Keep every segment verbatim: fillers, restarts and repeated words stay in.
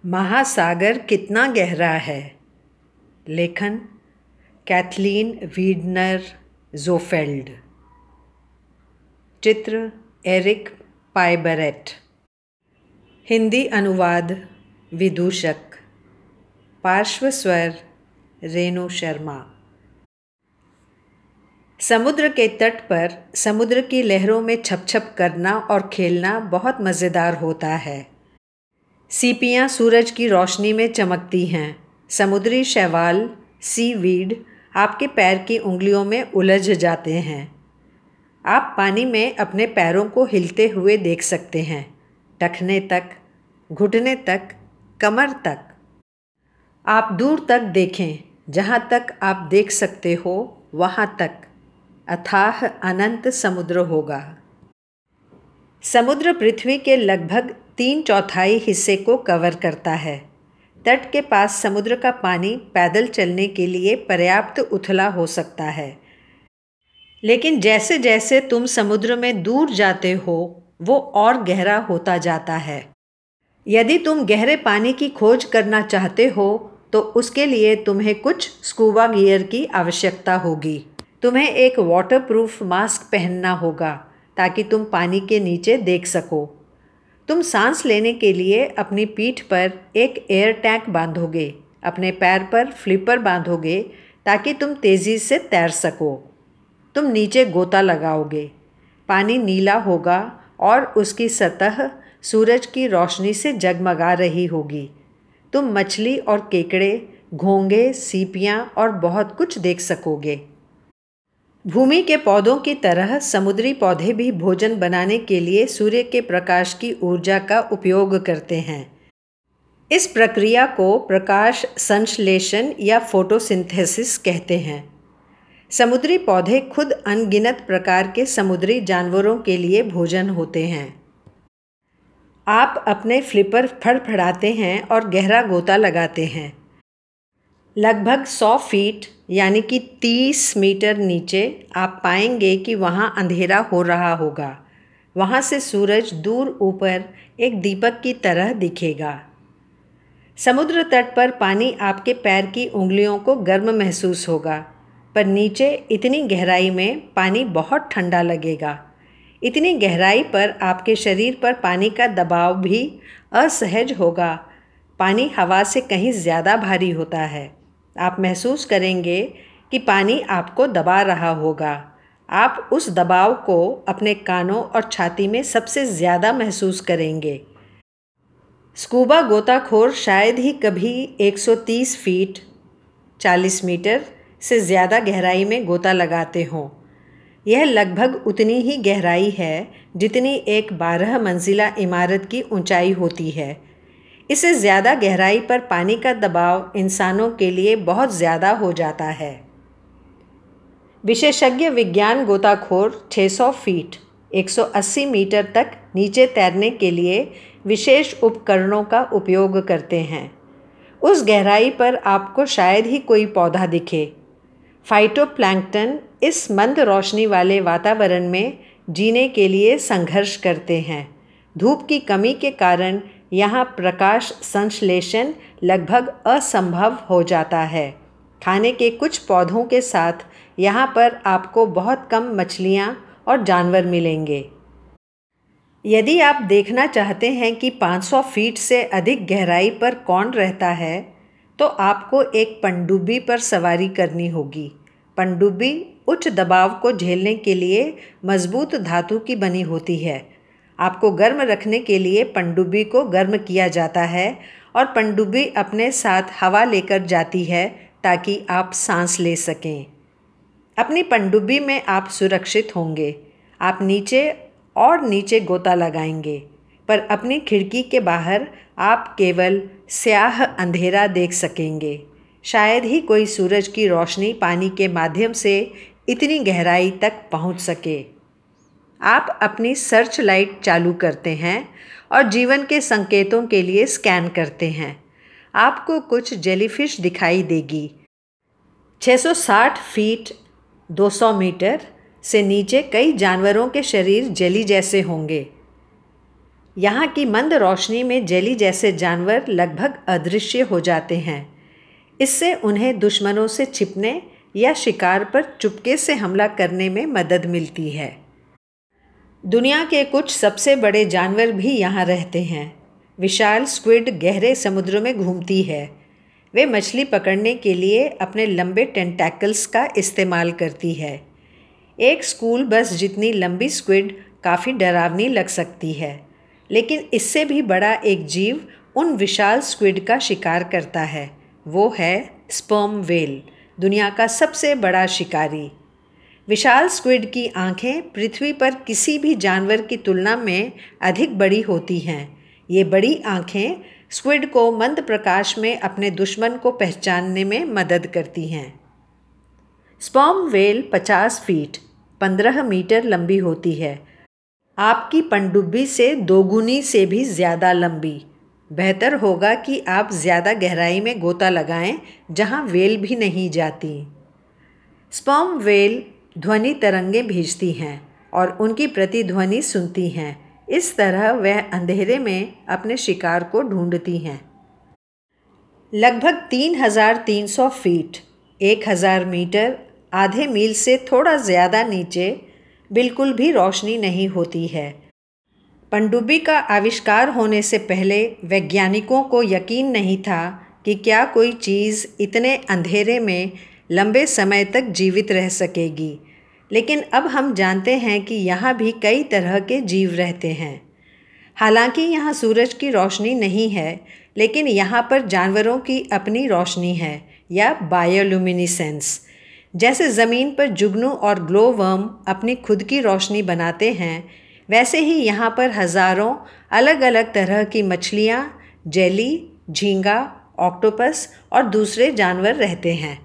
महासागर कितना गहरा है। लेखन कैथलीन वीडनर ज़ोफेल्ड। चित्र एरिक पाइबरेट। हिंदी अनुवाद विदूषक। पार्श्व स्वर रेणु शर्मा। समुद्र के तट पर समुद्र की लहरों में छप छप करना और खेलना बहुत मज़ेदार होता है। सीपियाँ सूरज की रोशनी में चमकती हैं। समुद्री शैवाल सीवीड आपके पैर की उंगलियों में उलझ जाते हैं। आप पानी में अपने पैरों को हिलते हुए देख सकते हैं, टखने तक, घुटने तक, कमर तक। आप दूर तक देखें, जहाँ तक आप देख सकते हो वहाँ तक अथाह अनंत समुद्र होगा। समुद्र पृथ्वी के लगभग तीन चौथाई हिस्से को कवर करता है। तट के पास समुद्र का पानी पैदल चलने के लिए पर्याप्त उथला हो सकता है, लेकिन जैसे जैसे तुम समुद्र में दूर जाते हो वो और गहरा होता जाता है। यदि तुम गहरे पानी की खोज करना चाहते हो तो उसके लिए तुम्हें कुछ स्कूबा गियर की आवश्यकता होगी। तुम्हें एक वाटरप्रूफ मास्क पहनना होगा ताकि तुम पानी के नीचे देख सको। तुम सांस लेने के लिए अपनी पीठ पर एक एयर टैंक बांधोगे, अपने पैर पर फ्लिपर बांधोगे ताकि तुम तेज़ी से तैर सको। तुम नीचे गोता लगाओगे, पानी नीला होगा और उसकी सतह सूरज की रोशनी से जगमगा रही होगी। तुम मछली और केकड़े, घोंगे, सीपियाँ और बहुत कुछ देख सकोगे। भूमि के पौधों की तरह समुद्री पौधे भी भोजन बनाने के लिए सूर्य के प्रकाश की ऊर्जा का उपयोग करते हैं। इस प्रक्रिया को प्रकाश संश्लेषण या फोटोसिंथेसिस कहते हैं। समुद्री पौधे खुद अनगिनत प्रकार के समुद्री जानवरों के लिए भोजन होते हैं। आप अपने फ्लिपर फड़फड़ाते हैं और गहरा गोता लगाते हैं। लगभग सौ फीट यानी कि तीस मीटर नीचे आप पाएंगे कि वहाँ अंधेरा हो रहा होगा। वहाँ से सूरज दूर ऊपर एक दीपक की तरह दिखेगा। समुद्र तट पर पानी आपके पैर की उंगलियों को गर्म महसूस होगा, पर नीचे इतनी गहराई में पानी बहुत ठंडा लगेगा। इतनी गहराई पर आपके शरीर पर पानी का दबाव भी असहज होगा। पानी हवा से कहीं ज़्यादा भारी होता है। आप महसूस करेंगे कि पानी आपको दबा रहा होगा। आप उस दबाव को अपने कानों और छाती में सबसे ज़्यादा महसूस करेंगे। स्कूबा गोताखोर शायद ही कभी एक सौ तीस फीट चालीस मीटर से ज़्यादा गहराई में गोता लगाते हों। यह लगभग उतनी ही गहराई है जितनी एक बारह मंजिला इमारत की ऊंचाई होती है। इससे ज़्यादा गहराई पर पानी का दबाव इंसानों के लिए बहुत ज़्यादा हो जाता है। विशेषज्ञ विज्ञान गोताखोर छह सौ फीट एक सौ अस्सी मीटर तक नीचे तैरने के लिए विशेष उपकरणों का उपयोग करते हैं। उस गहराई पर आपको शायद ही कोई पौधा दिखे। फाइटोप्लैंक्टन इस मंद रोशनी वाले वातावरण में जीने के लिए संघर्ष करते हैं। धूप की कमी के कारण यहाँ प्रकाश संश्लेषण लगभग असंभव हो जाता है। खाने के कुछ पौधों के साथ यहाँ पर आपको बहुत कम मछलियाँ और जानवर मिलेंगे। यदि आप देखना चाहते हैं कि पाँच सौ फीट से अधिक गहराई पर कौन रहता है, तो आपको एक पनडुब्बी पर सवारी करनी होगी। पनडुब्बी उच्च दबाव को झेलने के लिए मजबूत धातु की बनी होती है। आपको गर्म रखने के लिए पनडुब्बी को गर्म किया जाता है और पनडुब्बी अपने साथ हवा लेकर जाती है ताकि आप सांस ले सकें। अपनी पनडुब्बी में आप सुरक्षित होंगे। आप नीचे और नीचे गोता लगाएंगे, पर अपनी खिड़की के बाहर आप केवल स्याह अंधेरा देख सकेंगे। शायद ही कोई सूरज की रोशनी पानी के माध्यम से इतनी गहराई तक पहुंच सके। आप अपनी सर्च लाइट चालू करते हैं और जीवन के संकेतों के लिए स्कैन करते हैं। आपको कुछ जेलीफिश दिखाई देगी। छह सौ साठ फीट दो सौ मीटर से नीचे कई जानवरों के शरीर जेली जैसे होंगे। यहाँ की मंद रोशनी में जेली जैसे जानवर लगभग अदृश्य हो जाते हैं। इससे उन्हें दुश्मनों से छिपने या शिकार पर चुपके से हमला करने में मदद मिलती है। दुनिया के कुछ सबसे बड़े जानवर भी यहाँ रहते हैं। विशाल स्क्विड गहरे समुद्र में घूमती है। वे मछली पकड़ने के लिए अपने लंबे टेंटैकल्स का इस्तेमाल करती है। एक स्कूल बस जितनी लंबी स्क्विड काफ़ी डरावनी लग सकती है, लेकिन इससे भी बड़ा एक जीव उन विशाल स्क्विड का शिकार करता है। वो है स्पर्म व्हेल, दुनिया का सबसे बड़ा शिकारी। विशाल स्क्विड की आंखें पृथ्वी पर किसी भी जानवर की तुलना में अधिक बड़ी होती हैं। ये बड़ी आंखें स्क्विड को मंद प्रकाश में अपने दुश्मन को पहचानने में मदद करती हैं। स्पर्म व्हेल पचास फीट पंद्रह मीटर लंबी होती है, आपकी पनडुब्बी से दोगुनी से भी ज़्यादा लंबी। बेहतर होगा कि आप ज़्यादा गहराई में गोता लगाएं जहां व्हेल भी नहीं जाती। स्पर्म व्हेल ध्वनि तरंगें भेजती हैं और उनकी प्रतिध्वनि सुनती हैं। इस तरह वह अंधेरे में अपने शिकार को ढूंढती हैं। लगभग तीन हजार तीन सौ फीट एक हज़ार मीटर आधे मील से थोड़ा ज़्यादा नीचे बिल्कुल भी रोशनी नहीं होती है। पनडुब्बी का आविष्कार होने से पहले वैज्ञानिकों को यकीन नहीं था कि क्या कोई चीज़ इतने अंधेरे में लंबे समय तक जीवित रह सकेगी, लेकिन अब हम जानते हैं कि यहाँ भी कई तरह के जीव रहते हैं। हालांकि यहाँ सूरज की रोशनी नहीं है, लेकिन यहाँ पर जानवरों की अपनी रोशनी है या बायोल्यूमिनेसेंस। जैसे ज़मीन पर जुगनू और ग्लो वर्म अपनी खुद की रोशनी बनाते हैं, वैसे ही यहाँ पर हज़ारों अलग अलग तरह की मछलियाँ, जेली, झींगा, ऑक्टोपस और दूसरे जानवर रहते हैं।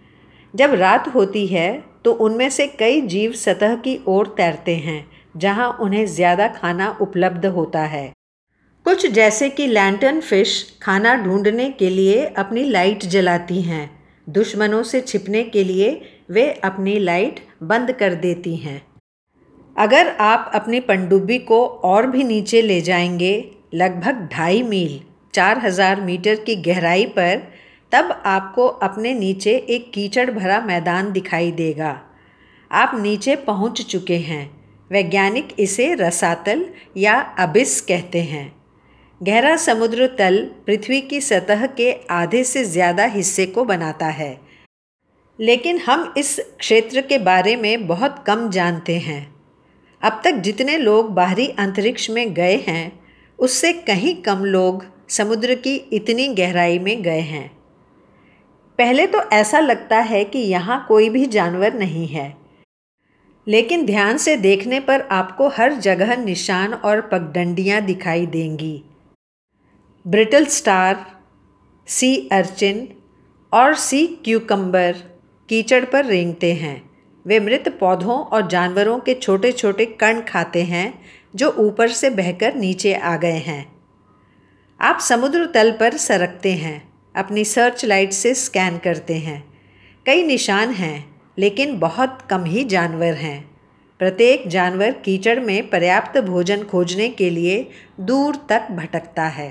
जब रात होती है तो उनमें से कई जीव सतह की ओर तैरते हैं, जहाँ उन्हें ज़्यादा खाना उपलब्ध होता है। कुछ जैसे कि लैंटर्न फिश खाना ढूंढने के लिए अपनी लाइट जलाती हैं। दुश्मनों से छिपने के लिए वे अपनी लाइट बंद कर देती हैं। अगर आप अपनी पनडुब्बी को और भी नीचे ले जाएंगे, लगभग ढाई मील चार हज़ार मीटर की गहराई पर, तब आपको अपने नीचे एक कीचड़ भरा मैदान दिखाई देगा। आप नीचे पहुंच चुके हैं। वैज्ञानिक इसे रसातल या अबिस कहते हैं। गहरा समुद्र तल पृथ्वी की सतह के आधे से ज़्यादा हिस्से को बनाता है, लेकिन हम इस क्षेत्र के बारे में बहुत कम जानते हैं। अब तक जितने लोग बाहरी अंतरिक्ष में गए हैं, उससे कहीं कम लोग समुद्र की इतनी गहराई में गए हैं। पहले तो ऐसा लगता है कि यहाँ कोई भी जानवर नहीं है, लेकिन ध्यान से देखने पर आपको हर जगह निशान और पगडंडियाँ दिखाई देंगी। ब्रिटल स्टार, सी अर्चिन और सी क्यूकम्बर कीचड़ पर रेंगते हैं। वे मृत पौधों और जानवरों के छोटे छोटे कण खाते हैं जो ऊपर से बहकर नीचे आ गए हैं। आप समुद्र तल पर सरकते हैं, अपनी सर्च लाइट से स्कैन करते हैं। कई निशान हैं, लेकिन बहुत कम ही जानवर हैं। प्रत्येक जानवर कीचड़ में पर्याप्त भोजन खोजने के लिए दूर तक भटकता है।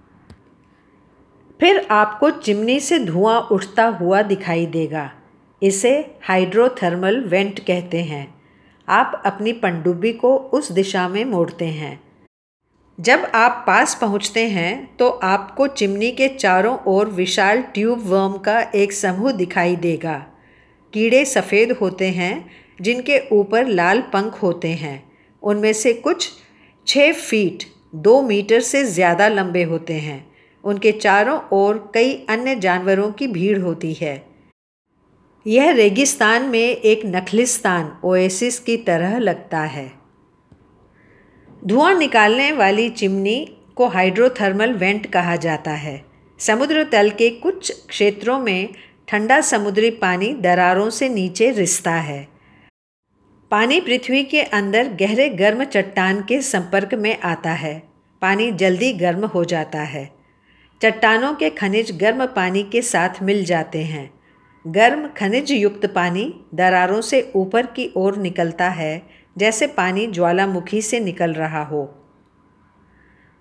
फिर आपको चिमनी से धुआं उठता हुआ दिखाई देगा। इसे हाइड्रोथर्मल वेंट कहते हैं। आप अपनी पनडुब्बी को उस दिशा में मोड़ते हैं। जब आप पास पहुंचते हैं तो आपको चिमनी के चारों ओर विशाल ट्यूब वर्म का एक समूह दिखाई देगा। कीड़े सफ़ेद होते हैं जिनके ऊपर लाल पंख होते हैं। उनमें से कुछ छः फीट दो मीटर से ज़्यादा लंबे होते हैं। उनके चारों ओर कई अन्य जानवरों की भीड़ होती है। यह रेगिस्तान में एक नखलिस्तान ओएसिस की तरह लगता है। धुआं निकालने वाली चिमनी को हाइड्रोथर्मल वेंट कहा जाता है। समुद्र तल के कुछ क्षेत्रों में ठंडा समुद्री पानी दरारों से नीचे रिसता है। पानी पृथ्वी के अंदर गहरे गर्म चट्टान के संपर्क में आता है। पानी जल्दी गर्म हो जाता है। चट्टानों के खनिज गर्म पानी के साथ मिल जाते हैं। गर्म खनिज युक्त पानी दरारों से ऊपर की ओर निकलता है, जैसे पानी ज्वालामुखी से निकल रहा हो।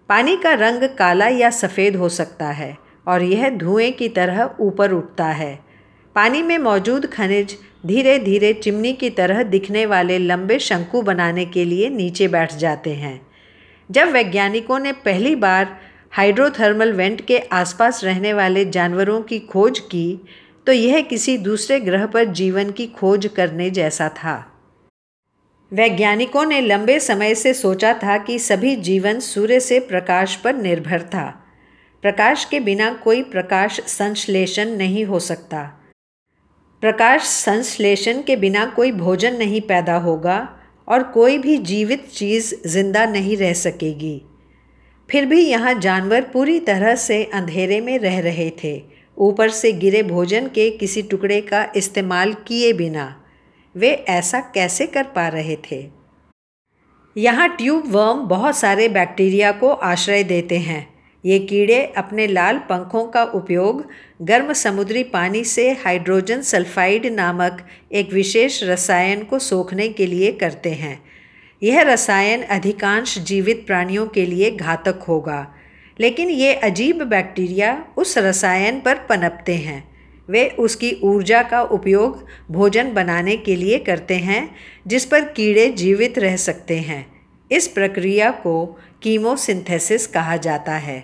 पानी का रंग काला या सफ़ेद हो सकता है और यह धुएं की तरह ऊपर उठता है। पानी में मौजूद खनिज धीरे धीरे चिमनी की तरह दिखने वाले लंबे शंकु बनाने के लिए नीचे बैठ जाते हैं। जब वैज्ञानिकों ने पहली बार हाइड्रोथर्मल वेंट के आसपास रहने वाले जानवरों की खोज की तो यह किसी दूसरे ग्रह पर जीवन की खोज करने जैसा था। वैज्ञानिकों ने लंबे समय से सोचा था कि सभी जीवन सूर्य से प्रकाश पर निर्भर था। प्रकाश के बिना कोई प्रकाश संश्लेषण नहीं हो सकता। प्रकाश संश्लेषण के बिना कोई भोजन नहीं पैदा होगा और कोई भी जीवित चीज़ जिंदा नहीं रह सकेगी। फिर भी यहाँ जानवर पूरी तरह से अंधेरे में रह रहे थे, ऊपर से गिरे भोजन के किसी टुकड़े का इस्तेमाल किए बिना। वे ऐसा कैसे कर पा रहे थे? यहाँ ट्यूब वर्म बहुत सारे बैक्टीरिया को आश्रय देते हैं। ये कीड़े अपने लाल पंखों का उपयोग गर्म समुद्री पानी से हाइड्रोजन सल्फाइड नामक एक विशेष रसायन को सोखने के लिए करते हैं। यह रसायन अधिकांश जीवित प्राणियों के लिए घातक होगा, लेकिन ये अजीब बैक्टीरिया उस रसायन पर पनपते हैं। वे उसकी ऊर्जा का उपयोग भोजन बनाने के लिए करते हैं जिस पर कीड़े जीवित रह सकते हैं। इस प्रक्रिया को कीमोसिंथेसिस कहा जाता है।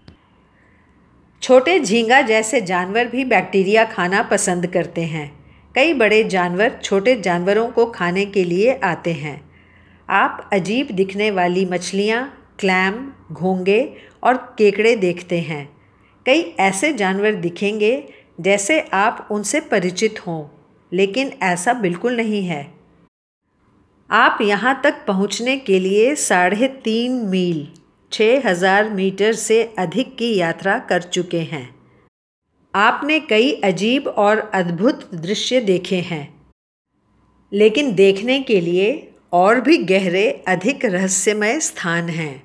छोटे झींगा जैसे जानवर भी बैक्टीरिया खाना पसंद करते हैं। कई बड़े जानवर छोटे जानवरों को खाने के लिए आते हैं। आप अजीब दिखने वाली मछलियाँ, क्लैम, घोंगे और केकड़े देखते हैं। कई ऐसे जानवर दिखेंगे जैसे आप उनसे परिचित हों, लेकिन ऐसा बिल्कुल नहीं है। आप यहाँ तक पहुँचने के लिए साढ़े तीन मील छः हज़ार मीटर से अधिक की यात्रा कर चुके हैं। आपने कई अजीब और अद्भुत दृश्य देखे हैं, लेकिन देखने के लिए और भी गहरे, अधिक रहस्यमय स्थान हैं।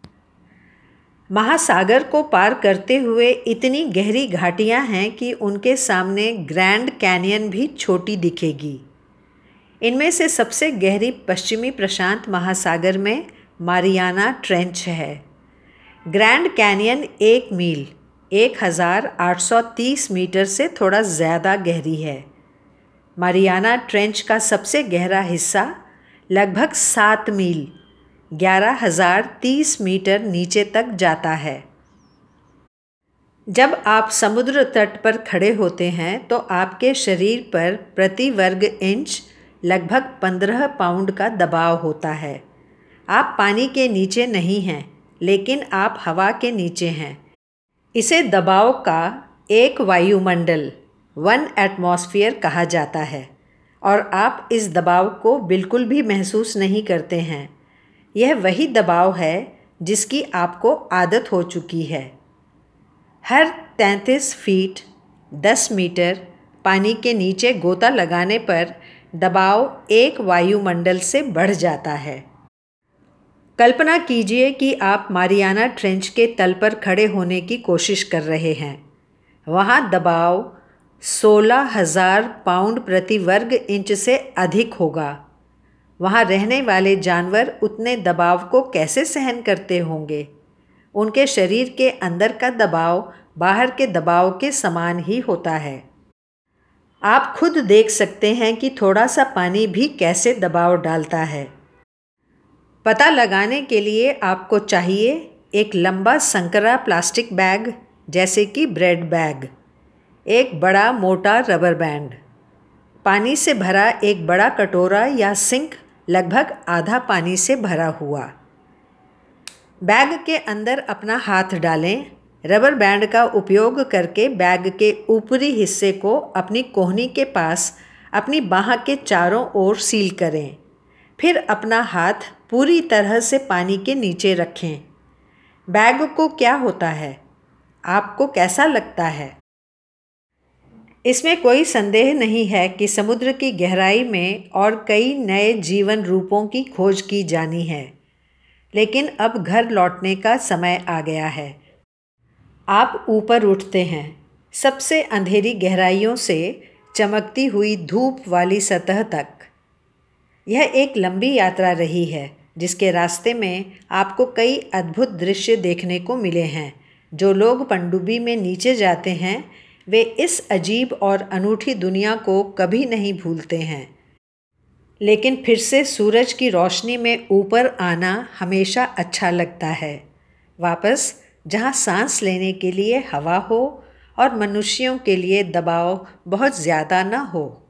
महासागर को पार करते हुए इतनी गहरी घाटियाँ हैं कि उनके सामने ग्रैंड कैनियन भी छोटी दिखेगी। इनमें से सबसे गहरी पश्चिमी प्रशांत महासागर में मारियाना ट्रेंच है। ग्रैंड कैनियन एक मील एक हज़ार आठ सौ तीस मीटर से थोड़ा ज़्यादा गहरी है। मारियाना ट्रेंच का सबसे गहरा हिस्सा लगभग सात मील ग्यारह हज़ार तीस मीटर नीचे तक जाता है। जब आप समुद्र तट पर खड़े होते हैं तो आपके शरीर पर प्रति वर्ग इंच लगभग पंद्रह पाउंड का दबाव होता है। आप पानी के नीचे नहीं हैं, लेकिन आप हवा के नीचे हैं। इसे दबाव का एक वायुमंडल वन एटमॉस्फेयर कहा जाता है और आप इस दबाव को बिल्कुल भी महसूस नहीं करते हैं। यह वही दबाव है जिसकी आपको आदत हो चुकी है। हर तैंतीस फीट दस मीटर पानी के नीचे गोता लगाने पर दबाव एक वायुमंडल से बढ़ जाता है। कल्पना कीजिए कि आप मारियाना ट्रेंच के तल पर खड़े होने की कोशिश कर रहे हैं। वहाँ दबाव सोलह हज़ार पाउंड प्रति वर्ग इंच से अधिक होगा। वहाँ रहने वाले जानवर उतने दबाव को कैसे सहन करते होंगे? उनके शरीर के अंदर का दबाव बाहर के दबाव के समान ही होता है। आप खुद देख सकते हैं कि थोड़ा सा पानी भी कैसे दबाव डालता है। पता लगाने के लिए आपको चाहिए एक लंबा संकरा प्लास्टिक बैग जैसे कि ब्रेड बैग, एक बड़ा मोटा रबर बैंड, पानी से भरा एक बड़ा कटोरा या सिंक लगभग आधा पानी से भरा हुआ। बैग के अंदर अपना हाथ डालें। रबर बैंड का उपयोग करके बैग के ऊपरी हिस्से को अपनी कोहनी के पास अपनी बाह के चारों ओर सील करें। फिर अपना हाथ पूरी तरह से पानी के नीचे रखें। बैग को क्या होता है? आपको कैसा लगता है? इसमें कोई संदेह नहीं है कि समुद्र की गहराई में और कई नए जीवन रूपों की खोज की जानी है, लेकिन अब घर लौटने का समय आ गया है। आप ऊपर उठते हैं, सबसे अंधेरी गहराइयों से चमकती हुई धूप वाली सतह तक। यह एक लंबी यात्रा रही है, जिसके रास्ते में आपको कई अद्भुत दृश्य देखने को मिले हैं। जो लोग पनडुब्बी में नीचे जाते हैं वे इस अजीब और अनूठी दुनिया को कभी नहीं भूलते हैं। लेकिन फिर से सूरज की रोशनी में ऊपर आना हमेशा अच्छा लगता है, वापस जहाँ सांस लेने के लिए हवा हो और मनुष्यों के लिए दबाव बहुत ज़्यादा ना हो।